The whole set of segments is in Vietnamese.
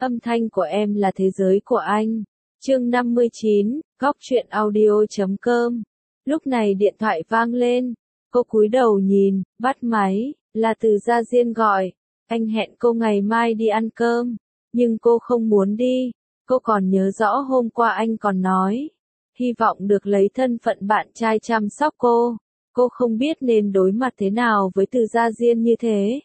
Âm thanh của em là thế giới của anh. Chương 59, Góc truyện audio.com. Lúc này điện thoại vang lên. Cô cúi đầu nhìn, bắt máy, là Từ Gia Diên gọi. Anh hẹn cô ngày mai đi ăn cơm, nhưng cô không muốn đi. Cô còn nhớ rõ hôm qua anh còn nói, hy vọng được lấy thân phận bạn trai chăm sóc cô. Cô không biết nên đối mặt thế nào với Từ Gia Diên như thế.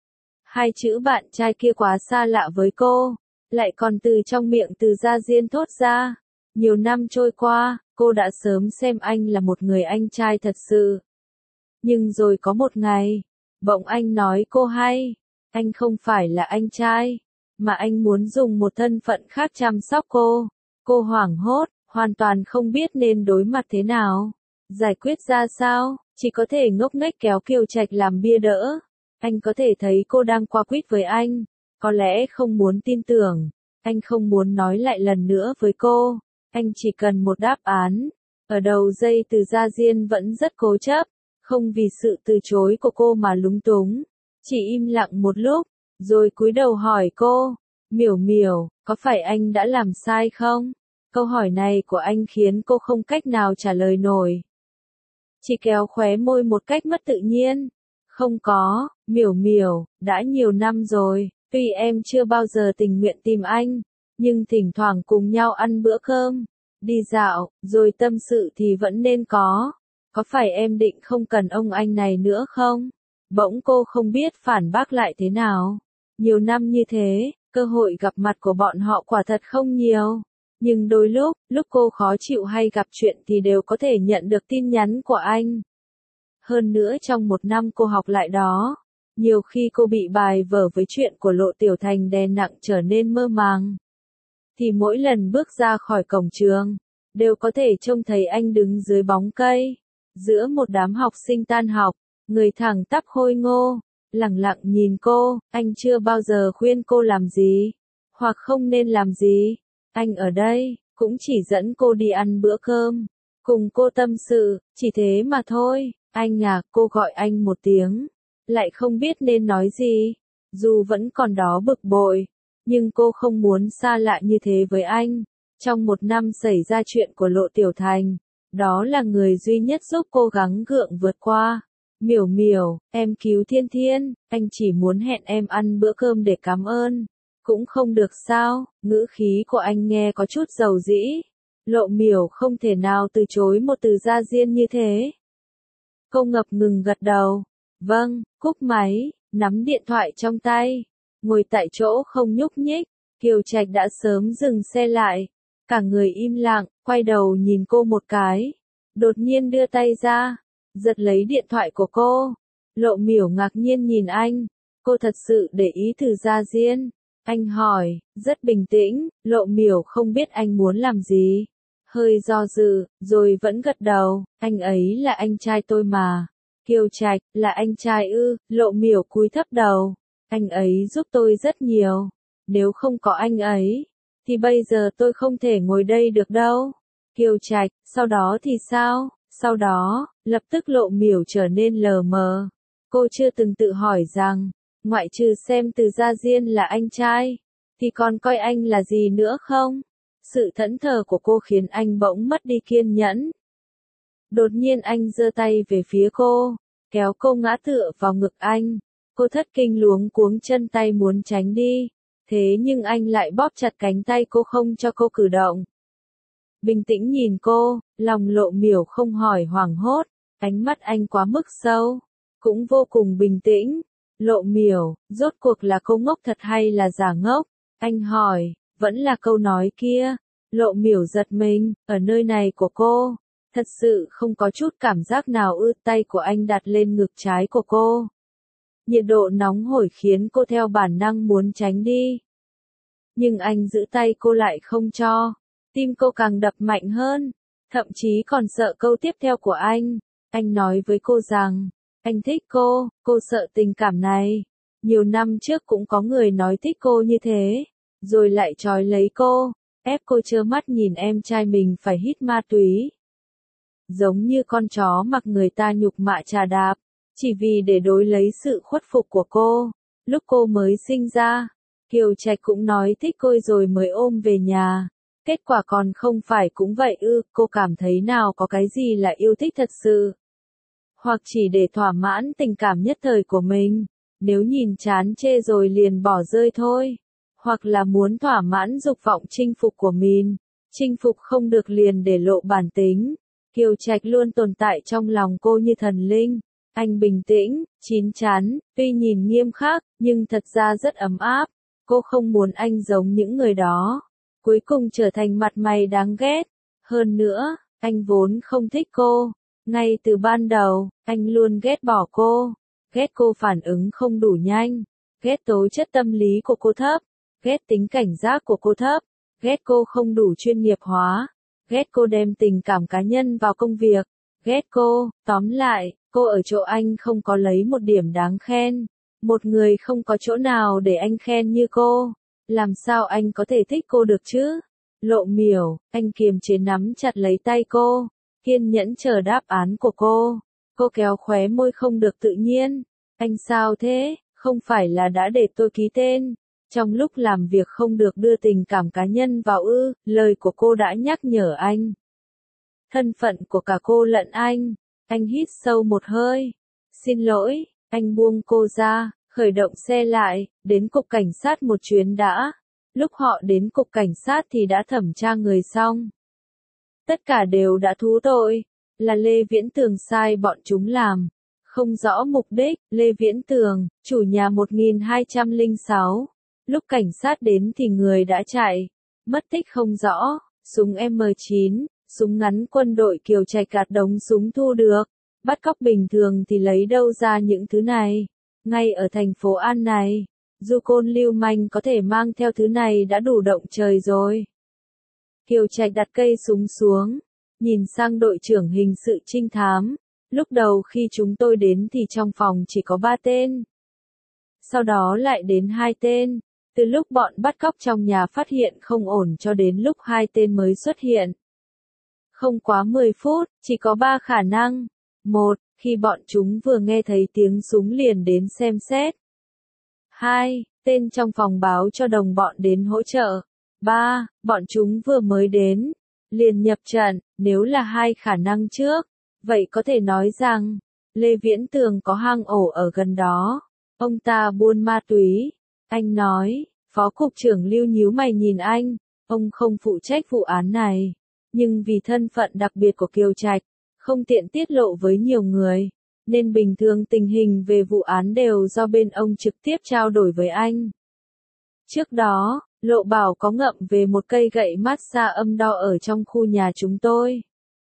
Hai chữ bạn trai kia quá xa lạ với cô, lại còn từ trong miệng Từ Gia Diên thốt ra. Nhiều năm trôi qua, cô đã sớm xem anh là một người anh trai thật sự. Nhưng rồi có một ngày, bỗng anh nói cô hay, anh không phải là anh trai, mà anh muốn dùng một thân phận khác chăm sóc cô. Cô hoảng hốt, hoàn toàn không biết nên đối mặt thế nào, giải quyết ra sao, chỉ có thể ngốc nghếch kéo Kiều Trạch làm bia đỡ. Anh có thể thấy cô đang qua quýt với anh, có lẽ không muốn tin tưởng, anh không muốn nói lại lần nữa với cô, anh chỉ cần một đáp án. Ở đầu dây Từ Gia Diên vẫn rất cố chấp, không vì sự từ chối của cô mà lúng túng, chỉ im lặng một lúc, rồi cúi đầu hỏi cô, Miểu Miểu, có phải anh đã làm sai không? Câu hỏi này của anh khiến cô không cách nào trả lời nổi. Chỉ kéo khóe môi một cách mất tự nhiên. Không có, Miểu Miểu, đã nhiều năm rồi, tuy em chưa bao giờ tình nguyện tìm anh, nhưng thỉnh thoảng cùng nhau ăn bữa cơm, đi dạo, rồi tâm sự thì vẫn nên có. Có phải em định không cần ông anh này nữa không? Bỗng cô không biết phản bác lại thế nào. Nhiều năm như thế, cơ hội gặp mặt của bọn họ quả thật không nhiều. Nhưng đôi lúc cô khó chịu hay gặp chuyện thì đều có thể nhận được tin nhắn của anh. Hơn nữa trong một năm cô học lại đó, nhiều khi cô bị bài vở với chuyện của Lộ Tiểu Thành đè nặng trở nên mơ màng. Thì mỗi lần bước ra khỏi cổng trường, đều có thể trông thấy anh đứng dưới bóng cây, giữa một đám học sinh tan học, người thẳng tắp khôi ngô, lẳng lặng nhìn cô. Anh chưa bao giờ khuyên cô làm gì, hoặc không nên làm gì. Anh ở đây, cũng chỉ dẫn cô đi ăn bữa cơm, cùng cô tâm sự, chỉ thế mà thôi. Anh à, cô gọi anh một tiếng, lại không biết nên nói gì. Dù vẫn còn đó bực bội, nhưng cô không muốn xa lạ như thế với anh. Trong một năm xảy ra chuyện của Lộ Tiểu Thành, đó là người duy nhất giúp cô gắng gượng vượt qua. Miểu Miểu, em cứu Thiên Thiên, anh chỉ muốn hẹn em ăn bữa cơm để cảm ơn. Cũng không được sao? Ngữ khí của anh nghe có chút dầu dĩ. Lộ Miểu không thể nào từ chối một Từ Gia Diên như thế. Cô ngập ngừng gật đầu. Vâng, cúp máy, nắm điện thoại trong tay, ngồi tại chỗ không nhúc nhích. Kiều Trạch đã sớm dừng xe lại, cả người im lặng, quay đầu nhìn cô một cái, đột nhiên đưa tay ra, giật lấy điện thoại của cô. Lộ Miểu ngạc nhiên nhìn anh, cô thật sự để ý Từ Gia Diên. Anh hỏi, rất bình tĩnh. Lộ Miểu không biết anh muốn làm gì, hơi do dự, rồi vẫn gật đầu. Anh ấy là anh trai tôi mà. Kiều Trạch, là anh trai ư? Lộ Miểu cúi thấp đầu. Anh ấy giúp tôi rất nhiều. Nếu không có anh ấy, thì bây giờ tôi không thể ngồi đây được đâu. Kiều Trạch, sau đó thì sao? Sau đó, lập tức Lộ Miểu trở nên lờ mờ. Cô chưa từng tự hỏi rằng, ngoại trừ xem Từ Gia Diên là anh trai, thì còn coi anh là gì nữa không? Sự thẫn thờ của cô khiến anh bỗng mất đi kiên nhẫn. Đột nhiên anh giơ tay về phía cô, kéo cô ngã tựa vào ngực anh. Cô thất kinh luống cuống chân tay muốn tránh đi, thế nhưng anh lại bóp chặt cánh tay cô không cho cô cử động. Bình tĩnh nhìn cô, lòng Lộ Miểu không hỏi hoảng hốt, ánh mắt anh quá mức sâu, cũng vô cùng bình tĩnh. Lộ Miểu, rốt cuộc là cô ngốc thật hay là giả ngốc? Anh hỏi, vẫn là câu nói kia. Lộ Miểu giật mình, ở nơi này của cô, thật sự không có chút cảm giác nào ư. Tay của anh đặt lên ngực trái của cô. Nhiệt độ nóng hổi khiến cô theo bản năng muốn tránh đi. Nhưng anh giữ tay cô lại không cho. Tim cô càng đập mạnh hơn, thậm chí còn sợ câu tiếp theo của anh. Anh nói với cô rằng, anh thích cô sợ tình cảm này. Nhiều năm trước cũng có người nói thích cô như thế, rồi lại trói lấy cô, ép cô trơ mắt nhìn em trai mình phải hít ma túy. Giống như con chó mặc người ta nhục mạ chà đạp, chỉ vì để đối lấy sự khuất phục của cô. Lúc cô mới sinh ra, Kiều Trạch cũng nói thích cô rồi mới ôm về nhà. Kết quả còn không phải cũng vậy ư, cô cảm thấy nào có cái gì là yêu thích thật sự. Hoặc chỉ để thỏa mãn tình cảm nhất thời của mình, nếu nhìn chán chê rồi liền bỏ rơi thôi. Hoặc là muốn thỏa mãn dục vọng chinh phục của mình, chinh phục không được liền để lộ bản tính. Kiều Trạch luôn tồn tại trong lòng cô như thần linh. Anh bình tĩnh, chín chắn, tuy nhìn nghiêm khắc, nhưng thật ra rất ấm áp. Cô không muốn anh giống những người đó. Cuối cùng trở thành mặt mày đáng ghét. Hơn nữa, anh vốn không thích cô. Ngay từ ban đầu, anh luôn ghét bỏ cô. Ghét cô phản ứng không đủ nhanh. Ghét tố chất tâm lý của cô thấp. Ghét tính cảnh giác của cô thấp. Ghét cô không đủ chuyên nghiệp hóa. Ghét cô đem tình cảm cá nhân vào công việc. Ghét cô, tóm lại, cô ở chỗ anh không có lấy một điểm đáng khen. Một người không có chỗ nào để anh khen như cô. Làm sao anh có thể thích cô được chứ? Lộ Miểu, anh kiềm chế nắm chặt lấy tay cô, kiên nhẫn chờ đáp án của cô. Cô kéo khóe môi không được tự nhiên. Anh sao thế, không phải là đã để tôi ký tên. Trong lúc làm việc không được đưa tình cảm cá nhân vào ư, lời của cô đã nhắc nhở anh. Thân phận của cả cô lẫn anh hít sâu một hơi. Xin lỗi, anh buông cô ra, khởi động xe lại, đến cục cảnh sát một chuyến đã. Lúc họ đến cục cảnh sát thì đã thẩm tra người xong. Tất cả đều đã thú tội, là Lê Viễn Tường sai bọn chúng làm. Không rõ mục đích, Lê Viễn Tường, chủ nhà 1206. Lúc cảnh sát đến thì người đã chạy, mất tích không rõ, súng M9, súng ngắn quân đội Kiều Trạch gạt đống súng thu được. Bắt cóc bình thường thì lấy đâu ra những thứ này. Ngay ở thành phố An này, du côn lưu manh có thể mang theo thứ này đã đủ động trời rồi. Kiều Trạch đặt cây súng xuống, nhìn sang đội trưởng hình sự trinh thám. Lúc đầu khi chúng tôi đến thì trong phòng chỉ có 3 tên. Sau đó lại đến 2 tên. Từ lúc bọn bắt cóc trong nhà phát hiện không ổn cho đến lúc 2 tên mới xuất hiện. Không quá 10 phút, chỉ có 3 khả năng. 1. Khi bọn chúng vừa nghe thấy tiếng súng liền đến xem xét. 2. Tên trong phòng báo cho đồng bọn đến hỗ trợ. 3. Bọn chúng vừa mới đến, liền nhập trận. Nếu là 2 khả năng trước, vậy có thể nói rằng, Lê Viễn Tường có hang ổ ở gần đó. Ông ta buôn ma túy. Anh nói, Phó Cục trưởng Lưu nhíu mày nhìn anh. Ông không phụ trách vụ án này. Nhưng vì thân phận đặc biệt của Kiều Trạch, không tiện tiết lộ với nhiều người, nên bình thường tình hình về vụ án đều do bên ông trực tiếp trao đổi với anh. Trước đó, Lộ Bảo có ngậm về một cây gậy massage âm đo ở trong khu nhà chúng tôi.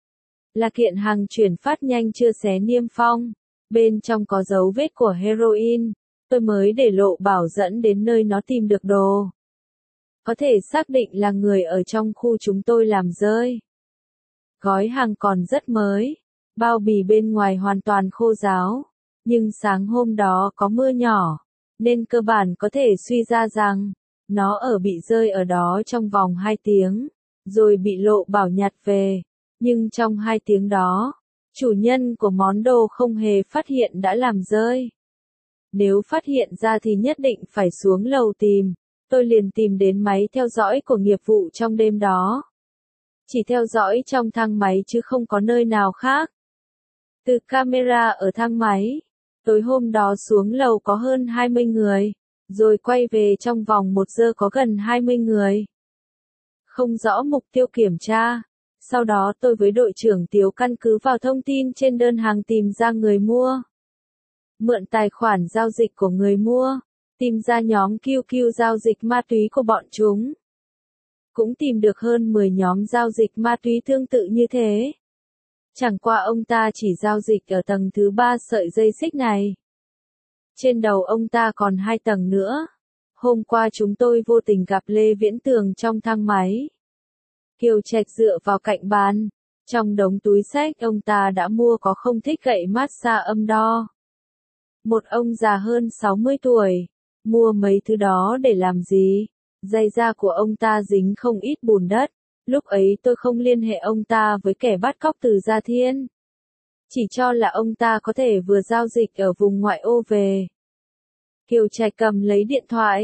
Là kiện hàng chuyển phát nhanh chưa xé niêm phong, bên trong có dấu vết của heroin, tôi mới để Lộ Bảo dẫn đến nơi nó tìm được đồ. Có thể xác định là người ở trong khu chúng tôi làm rơi. Gói hàng còn rất mới, bao bì bên ngoài hoàn toàn khô ráo, nhưng sáng hôm đó có mưa nhỏ, nên cơ bản có thể suy ra rằng, nó bị rơi ở đó trong vòng 2 tiếng, rồi bị Lộ Bảo nhặt về. Nhưng trong 2 tiếng đó, chủ nhân của món đồ không hề phát hiện đã làm rơi. Nếu phát hiện ra thì nhất định phải xuống lầu tìm, tôi liền tìm đến máy theo dõi của nghiệp vụ trong đêm đó. Chỉ theo dõi trong thang máy chứ không có nơi nào khác. Từ camera ở thang máy, tối hôm đó xuống lầu có hơn 20 người, rồi quay về trong vòng 1 giờ có gần 20 người. Không rõ mục tiêu kiểm tra. Sau đó tôi với đội trưởng Tiếu căn cứ vào thông tin trên đơn hàng tìm ra người mua. Mượn tài khoản giao dịch của người mua, tìm ra nhóm QQ giao dịch ma túy của bọn chúng. Cũng tìm được hơn 10 nhóm giao dịch ma túy tương tự như thế. Chẳng qua ông ta chỉ giao dịch ở tầng thứ 3 sợi dây xích này. Trên đầu ông ta còn 2 tầng nữa. Hôm qua chúng tôi vô tình gặp Lê Viễn Tường trong thang máy. Kiều Trạch dựa vào cạnh bàn. Trong đống túi xách ông ta đã mua có không thích gậy massage âm đo. Một ông già hơn 60 tuổi. Mua mấy thứ đó để làm gì? Giày da của ông ta dính không ít bùn đất. Lúc ấy tôi không liên hệ ông ta với kẻ bắt cóc từ Gia Thiên. Chỉ cho là ông ta có thể vừa giao dịch ở vùng ngoại ô về. Kiều Trạch cầm lấy điện thoại,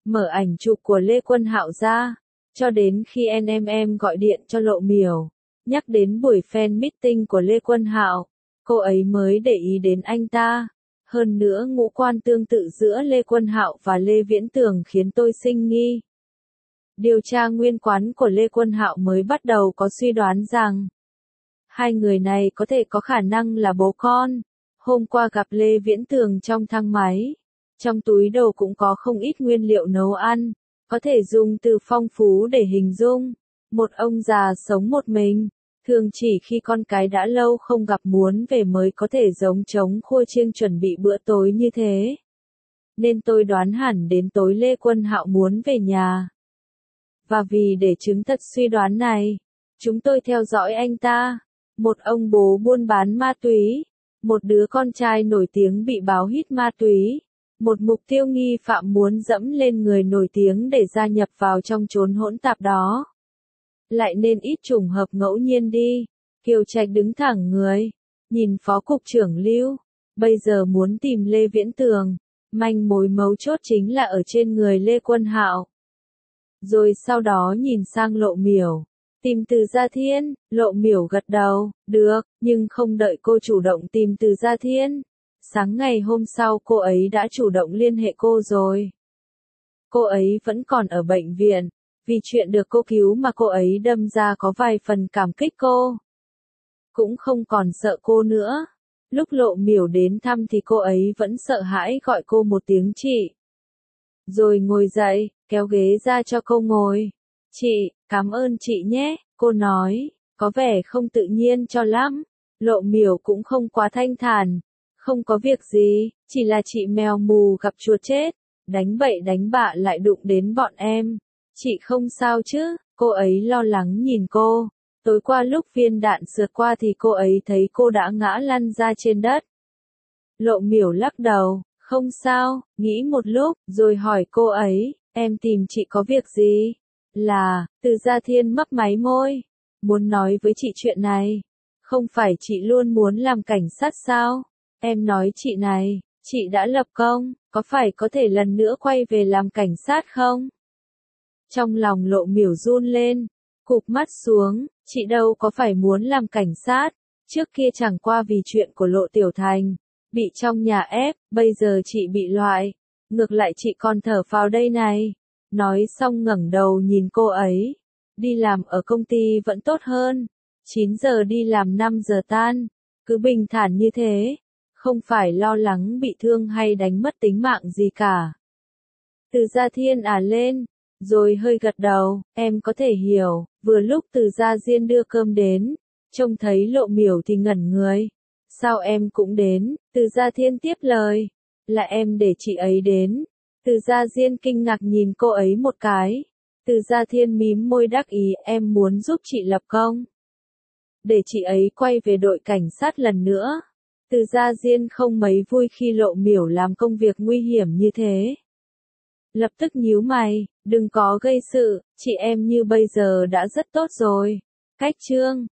mở ảnh chụp của Lê Quân Hạo ra, cho đến khi em gọi điện cho Lộ Miểu, nhắc đến buổi fan meeting của Lê Quân Hạo, cô ấy mới để ý đến anh ta. Hơn nữa ngũ quan tương tự giữa Lê Quân Hạo và Lê Viễn Tường khiến tôi sinh nghi. Điều tra nguyên quán của Lê Quân Hạo mới bắt đầu có suy đoán rằng hai người này có thể có khả năng là bố con. Hôm qua gặp Lê Viễn Tường trong thang máy, trong túi đồ cũng có không ít nguyên liệu nấu ăn, có thể dùng từ phong phú để hình dung. Một ông già sống một mình, thường chỉ khi con cái đã lâu không gặp muốn về mới có thể giống trống khua chiêng chuẩn bị bữa tối như thế. Nên tôi đoán hẳn đến tối Lê Quân Hạo muốn về nhà. Và vì để chứng thật suy đoán này, chúng tôi theo dõi anh ta. Một ông bố buôn bán ma túy, một đứa con trai nổi tiếng bị báo hít ma túy, một mục tiêu nghi phạm muốn dẫm lên người nổi tiếng để gia nhập vào trong chốn hỗn tạp đó. Lại nên ít trùng hợp ngẫu nhiên đi. Kiều Trạch đứng thẳng người, nhìn Phó Cục trưởng Lưu, bây giờ muốn tìm Lê Viễn Tường, manh mối mấu chốt chính là ở trên người Lê Quân Hạo. Rồi sau đó nhìn sang Lộ Miểu, tìm Từ Gia Thiên. Lộ Miểu gật đầu, được, nhưng không đợi cô chủ động tìm Từ Gia Thiên. Sáng ngày hôm sau cô ấy đã chủ động liên hệ cô rồi. Cô ấy vẫn còn ở bệnh viện, vì chuyện được cô cứu mà cô ấy đâm ra có vài phần cảm kích cô. Cũng không còn sợ cô nữa. Lúc Lộ Miểu đến thăm thì cô ấy vẫn sợ hãi gọi cô một tiếng chị. Rồi ngồi dậy, kéo ghế ra cho cô ngồi. Chị, cảm ơn chị nhé, cô nói, có vẻ không tự nhiên cho lắm. Lộ Miểu cũng không quá thanh thản. Không có việc gì, chỉ là chị mèo mù gặp chuột chết, đánh bậy đánh bạ lại đụng đến bọn em. Chị không sao chứ? Cô ấy lo lắng nhìn cô. Tối qua lúc viên đạn sượt qua thì cô ấy thấy cô đã ngã lăn ra trên đất. Lộ Miểu lắc đầu, không sao, nghĩ một lúc, rồi hỏi cô ấy, em tìm chị có việc gì? Là, Từ Gia Thiên mấp máy môi, muốn nói với chị chuyện này. Không phải chị luôn muốn làm cảnh sát sao? Em nói chị này, chị đã lập công, có phải có thể lần nữa quay về làm cảnh sát không? Trong lòng Lộ Miểu run lên, cụp mắt xuống, chị đâu có phải muốn làm cảnh sát, trước kia chẳng qua vì chuyện của Lộ Tiểu Thành, bị trong nhà ép, bây giờ chị bị loại, ngược lại chị còn thở phào đây này. Nói xong ngẩng đầu nhìn cô ấy, đi làm ở công ty vẫn tốt hơn, 9 giờ đi làm 5 giờ tan, cứ bình thản như thế, không phải lo lắng bị thương hay đánh mất tính mạng gì cả. Từ Gia Thiên lên, rồi hơi gật đầu, em có thể hiểu. Vừa lúc Từ Gia Diên đưa cơm đến, trông thấy Lộ Miểu thì ngẩn người. Sao em cũng đến? Từ Gia Thiên tiếp lời, là em để chị ấy đến. Từ Gia Diên kinh ngạc nhìn cô ấy một cái. Từ Gia Thiên mím môi đắc ý, em muốn giúp chị lập công, để chị ấy quay về đội cảnh sát lần nữa. Từ Gia Diên không mấy vui khi Lộ Miểu làm công việc nguy hiểm như thế. Lập tức nhíu mày, đừng có gây sự, chị em như bây giờ đã rất tốt rồi. Cách chương